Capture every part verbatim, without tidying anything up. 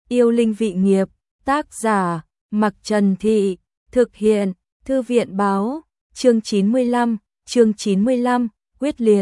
Yêu linh vị nghiệp, tác giả, Mặc Trần Thị, thực hiện, Thư viện báo, chương chín mươi lăm, chương chín mươi lăm, quyết liệt.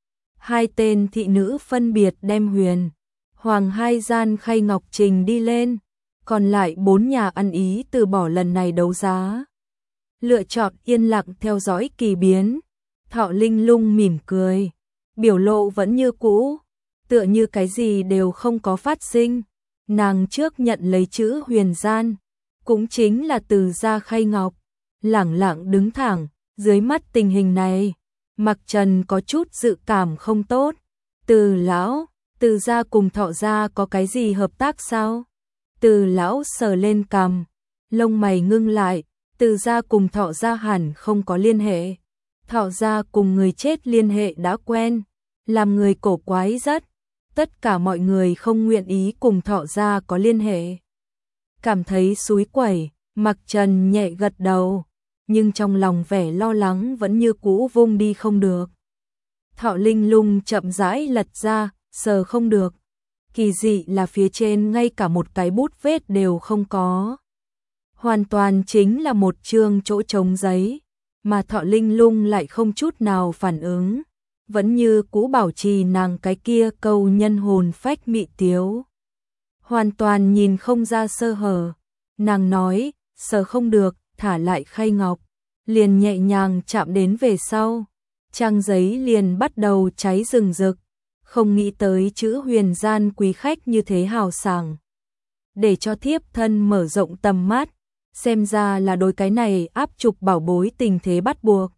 Hai tên thị nữ phân biệt đem Huyền Hoàng hai gian khay ngọc trình đi lên, còn lại bốn nhà ăn ý từ bỏ lần này đấu giá. Lựa chọn yên lặng theo dõi kỳ biến. Thọ Linh Lung mỉm cười, biểu lộ vẫn như cũ, tựa như cái gì đều không có phát sinh. Nàng trước nhận lấy chữ Huyền gian, cũng chính là từ gia khay ngọc, lẳng lặng đứng thẳng. Dưới mắt tình hình này, Mặc Trần có chút dự cảm không tốt. Từ lão, Từ gia cùng Thọ gia có cái gì hợp tác sao? Từ lão sờ lên cằm, lông mày ngưng lại. Từ gia cùng Thọ gia hẳn không có liên hệ. Thọ gia cùng người chết liên hệ đã quen, làm người cổ quái rất. Tất cả mọi người không nguyện ý cùng Thọ gia có liên hệ. Cảm thấy xúi quẩy, Mặc Trần nhẹ gật đầu, nhưng trong lòng vẻ lo lắng vẫn như cũ vung đi không được. Thọ Linh Lung chậm rãi lật ra, sờ không được. Kỳ dị là phía trên ngay cả một cái bút vết đều không có. Hoàn toàn chính là một chương chỗ trống giấy, mà Thọ Linh Lung lại không chút nào phản ứng, vẫn như cũ bảo trì nàng cái kia câu nhân hồn phách mị tiếu. Hoàn toàn nhìn không ra sơ hở. Nàng nói, sờ không được, thả lại khay ngọc, liền nhẹ nhàng chạm đến về sau. Trang giấy liền bắt đầu cháy rừng rực, không nghĩ tới chữ Huyền gian quý khách như thế hào sảng. Để cho thiếp thân mở rộng tầm mắt, xem ra là đối cái này áp trục bảo bối tình thế bắt buộc.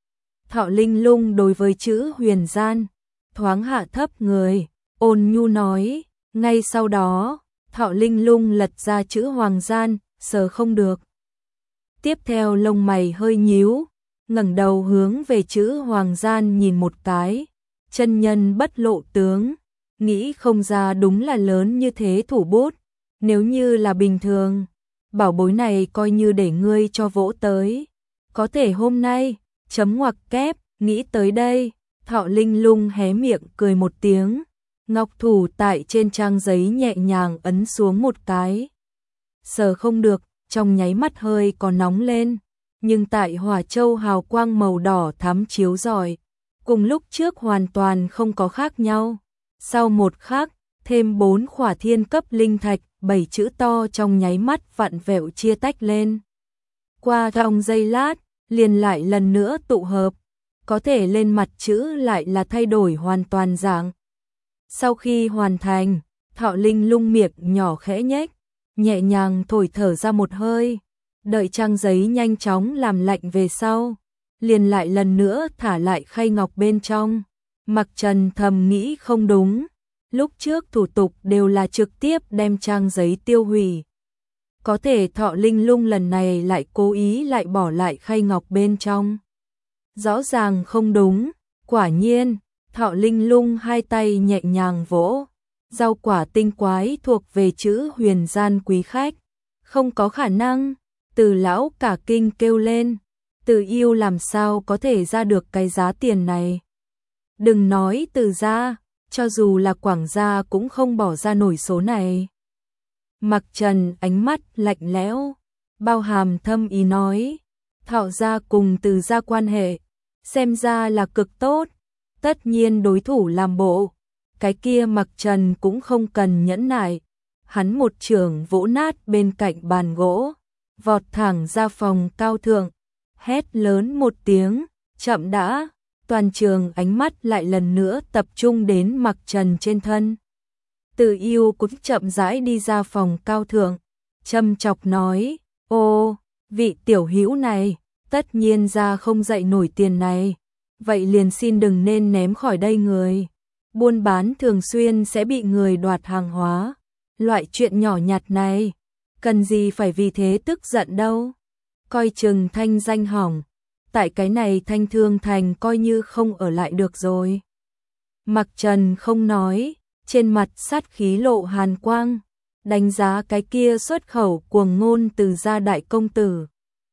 Thọ Linh Lung đối với chữ Huyền gian, thoáng hạ thấp người, ôn nhu nói. Ngay sau đó, Thọ Linh Lung lật ra chữ Hoàng gian, sờ không được. Tiếp theo lông mày hơi nhíu, ngẩng đầu hướng về chữ Hoàng gian nhìn một cái. Chân nhân bất lộ tướng, nghĩ không ra đúng là lớn như thế thủ bút. Nếu như là bình thường, bảo bối này coi như để ngươi cho vỗ tới. Có thể hôm nay, chấm ngoặc kép, nghĩ tới đây, Thọ Linh Lung hé miệng cười một tiếng. Ngọc thủ tại trên trang giấy nhẹ nhàng ấn xuống một cái. Sờ không được, trong nháy mắt hơi có nóng lên, nhưng tại hỏa châu hào quang màu đỏ thắm chiếu rọi, cùng lúc trước hoàn toàn không có khác nhau. Sau một khắc, thêm bốn khỏa thiên cấp linh thạch, bảy chữ to trong nháy mắt vặn vẹo chia tách lên. Qua trong giây lát, liền lại lần nữa tụ hợp, có thể lên mặt chữ lại là thay đổi hoàn toàn dạng. Sau khi hoàn thành, Thọ Linh Lung miệng nhỏ khẽ nhếch, nhẹ nhàng thổi thở ra một hơi, đợi trang giấy nhanh chóng làm lạnh về sau, liền lại lần nữa thả lại khay ngọc bên trong. Mặc Trần thầm nghĩ không đúng, lúc trước thủ tục đều là trực tiếp đem trang giấy tiêu hủy. Có thể Thọ Linh Lung lần này lại cố ý lại bỏ lại khay ngọc bên trong. Rõ ràng không đúng, quả nhiên. Thọ Linh Lung hai tay nhẹ nhàng vỗ, rau quả tinh quái thuộc về chữ Huyền gian quý khách. Không có khả năng, Từ lão cả kinh kêu lên. Từ yêu làm sao có thể ra được cái giá tiền này. Đừng nói Từ gia, cho dù là Quảng gia cũng không bỏ ra nổi số này. Mặc Trần ánh mắt lạnh lẽo, bao hàm thâm ý nói. Thọ gia cùng Từ gia quan hệ, xem ra là cực tốt. Tất nhiên đối thủ làm bộ, cái kia Mặc Trần cũng không cần nhẫn nại. Hắn một chưởng vỗ nát bên cạnh bàn gỗ, vọt thẳng ra phòng cao thượng, hét lớn một tiếng, chậm đã. Toàn trường ánh mắt lại lần nữa tập trung đến Mặc Trần trên thân. Từ yêu cũng chậm rãi đi ra phòng cao thượng, châm chọc nói, ô, vị tiểu hữu này, tất nhiên ra không dậy nổi tiền này. Vậy liền xin đừng nên ném khỏi đây người. Buôn bán thường xuyên sẽ bị người đoạt hàng hóa. Loại chuyện nhỏ nhặt này, cần gì phải vì thế tức giận đâu. Coi chừng thanh danh hỏng, tại cái này Thanh Thương Thành coi như không ở lại được rồi. Mặc Trần không nói, trên mặt sát khí lộ hàn quang, đánh giá cái kia xuất khẩu cuồng ngôn Từ gia đại công tử.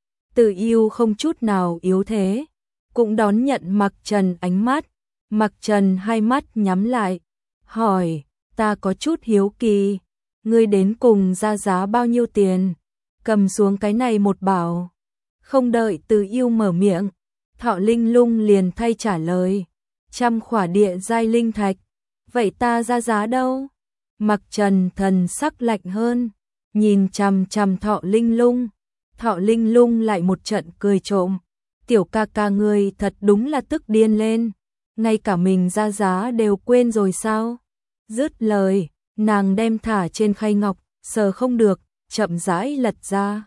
Từ yêu không chút nào yếu thế, cũng đón nhận Mặc Trần ánh mắt. Mặc Trần hai mắt nhắm lại, hỏi, ta có chút hiếu kỳ, ngươi đến cùng ra giá bao nhiêu tiền? Cầm xuống cái này một bảo. Không đợi Từ Yêu mở miệng, Thọ Linh Lung liền thay trả lời, trăm khỏa địa giai linh thạch. Vậy ta ra giá đâu? Mặc Trần thần sắc lạnh hơn, nhìn chằm chằm Thọ Linh Lung. Thọ Linh Lung lại một trận cười trộm, tiểu ca ca ngươi thật đúng là tức điên lên, ngay cả mình ra giá đều quên rồi sao? Dứt lời, nàng đem thả trên khay ngọc, sờ không được, chậm rãi lật ra.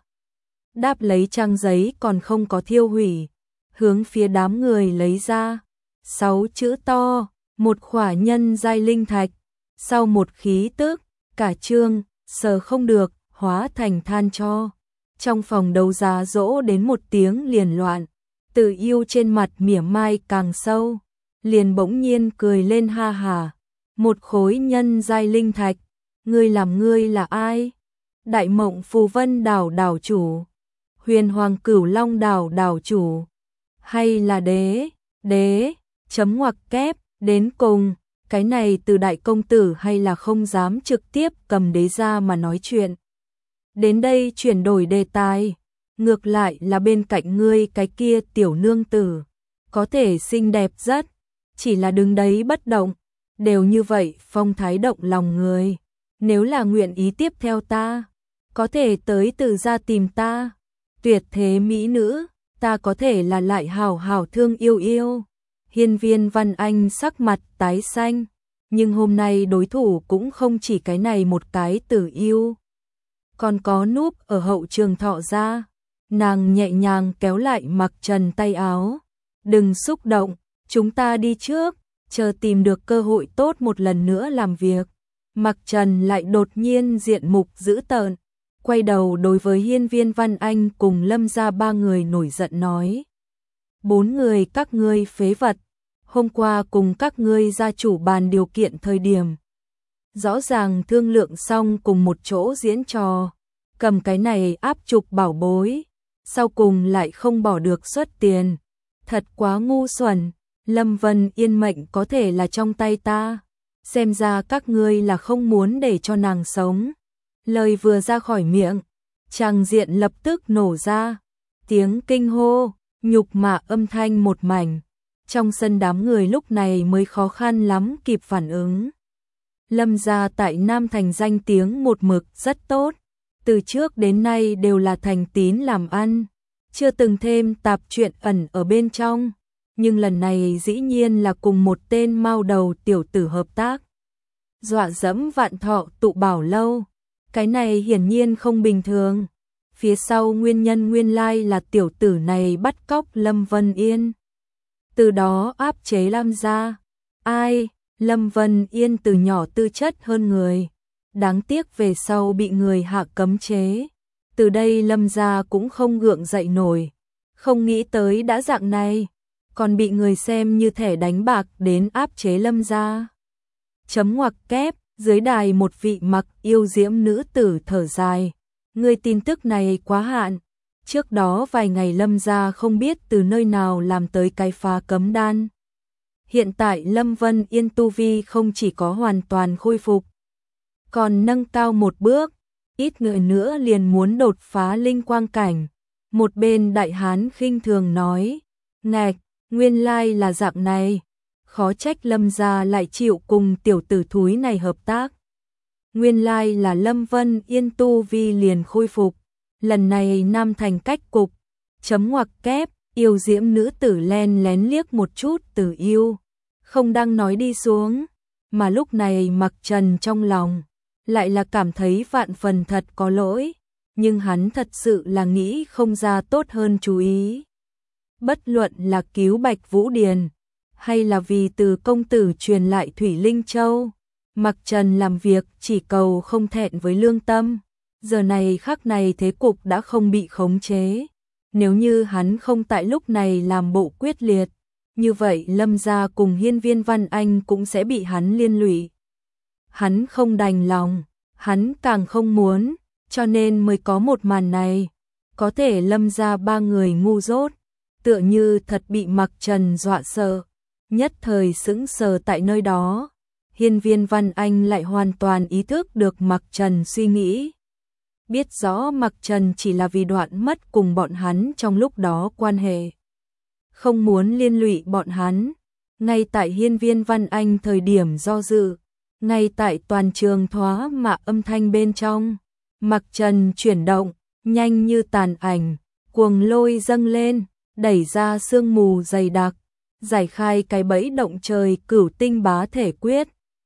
Đáp lấy trang giấy còn không có thiêu hủy, hướng phía đám người lấy ra. Sáu chữ to, một khỏa nhân giai linh thạch. Sau một khí tức, cả chương, sờ không được, hóa thành than cho. Trong phòng đấu giá dỗ đến một tiếng liền loạn, Từ Yêu trên mặt mỉa mai càng sâu, liền bỗng nhiên cười lên ha hà. Một khối nhân giai linh thạch, ngươi làm ngươi là ai? Đại Mộng Phù Vân đảo đảo chủ, Huyền Hoàng Cửu Long đảo đảo chủ, hay là đế, đế, chấm ngoặc kép, đến cùng, cái này từ đại công tử hay là không dám trực tiếp cầm đế ra mà nói chuyện. Đến đây chuyển đổi đề tài, ngược lại là bên cạnh ngươi cái kia tiểu nương tử, có thể xinh đẹp rất, chỉ là đứng đấy bất động, đều như vậy phong thái động lòng người. Nếu là nguyện ý tiếp theo ta, có thể tới Từ gia tìm ta. Tuyệt thế mỹ nữ, ta có thể là lại hảo hảo thương yêu yêu. Hiên Viên Văn Anh sắc mặt tái xanh, nhưng hôm nay đối thủ cũng không chỉ cái này một cái Từ Yêu, còn có núp ở hậu trường Thọ gia. Nàng nhẹ nhàng kéo lại Mặc Trần tay áo, đừng xúc động, chúng ta đi trước, chờ tìm được cơ hội tốt một lần nữa làm việc. Mặc Trần lại đột nhiên diện mục dữ tợn, quay đầu đối với Hiên Viên Văn Anh cùng Lâm gia ba người nổi giận nói: bốn người các ngươi phế vật, hôm qua cùng các ngươi gia chủ bàn điều kiện thời điểm, rõ ràng thương lượng xong cùng một chỗ diễn trò, cầm cái này áp trục bảo bối, sau cùng lại không bỏ được xuất tiền, thật quá ngu xuẩn. Lâm Vân Yên mệnh có thể là trong tay ta, xem ra các ngươi là không muốn để cho nàng sống. Lời vừa ra khỏi miệng, tràng diện lập tức nổ ra, tiếng kinh hô, nhục mạ âm thanh một mảnh. Trong sân đám người lúc này mới khó khăn lắm kịp phản ứng. Lâm gia tại Nam Thành danh tiếng một mực rất tốt, từ trước đến nay đều là thành tín làm ăn, chưa từng thêm tạp chuyện ẩn ở bên trong. Nhưng lần này dĩ nhiên là cùng một tên mao đầu tiểu tử hợp tác, dọa dẫm Vạn Thọ tụ bảo lâu. Cái này hiển nhiên không bình thường. Phía sau nguyên nhân nguyên lai là tiểu tử này bắt cóc Lâm Vân Yên, từ đó áp chế Lâm gia. Ai, Lâm Vân Yên từ nhỏ tư chất hơn người, đáng tiếc về sau bị người hạ cấm chế, từ đây Lâm gia cũng không gượng dậy nổi. Không nghĩ tới đã dạng này, còn bị người xem như thẻ đánh bạc đến áp chế Lâm gia. Chấm ngoặc kép, dưới đài một vị mặc yêu diễm nữ tử thở dài, người tin tức này quá hạn. Trước đó vài ngày Lâm gia không biết từ nơi nào làm tới cái phá cấm đan. Hiện tại Lâm Vân Yên tu vi không chỉ có hoàn toàn khôi phục, còn nâng cao một bước, ít người nữa liền muốn đột phá linh quang cảnh. Một bên đại hán khinh thường nói, ngạch, nguyên lai là dạng này, khó trách Lâm gia lại chịu cùng tiểu tử thúi này hợp tác. Nguyên lai là Lâm Vân Yên tu vi liền khôi phục, lần này Nam Thành cách cục. Chấm ngoặc kép, yêu diễm nữ tử len lén liếc một chút Từ Yêu, không đang nói đi xuống, mà lúc này Mặc Trần trong lòng lại là cảm thấy vạn phần thật có lỗi, nhưng hắn thật sự là nghĩ không ra tốt hơn chú ý. Bất luận là cứu Bạch Vũ Điền, hay là vì từ công tử truyền lại Thủy Linh Châu, Mặc Trần làm việc chỉ cầu không thẹn với lương tâm. Giờ này khắc này thế cục đã không bị khống chế, nếu như hắn không tại lúc này làm bộ quyết liệt, như vậy Lâm gia cùng Hiên Viên Văn Anh cũng sẽ bị hắn liên lụy. Hắn không đành lòng, hắn càng không muốn, cho nên mới có một màn này. Có thể Lâm gia ba người ngu dốt, tựa như thật bị Mặc Trần dọa sợ, nhất thời sững sờ tại nơi đó. Hiên Viên Văn Anh lại hoàn toàn ý thức được Mặc Trần suy nghĩ. Biết rõ Mặc Trần chỉ là vì đoạn mất cùng bọn hắn trong lúc đó quan hệ. Không muốn liên lụy bọn hắn. Ngay tại Hiên Viên Văn Anh thời điểm do dự, ngay tại toàn trường thoá mạ âm thanh bên trong, Mặc Trần chuyển động, nhanh như tàn ảnh, cuồng lôi dâng lên, đẩy ra sương mù dày đặc, giải khai cái bẫy động trời cửu tinh bá thể quyết,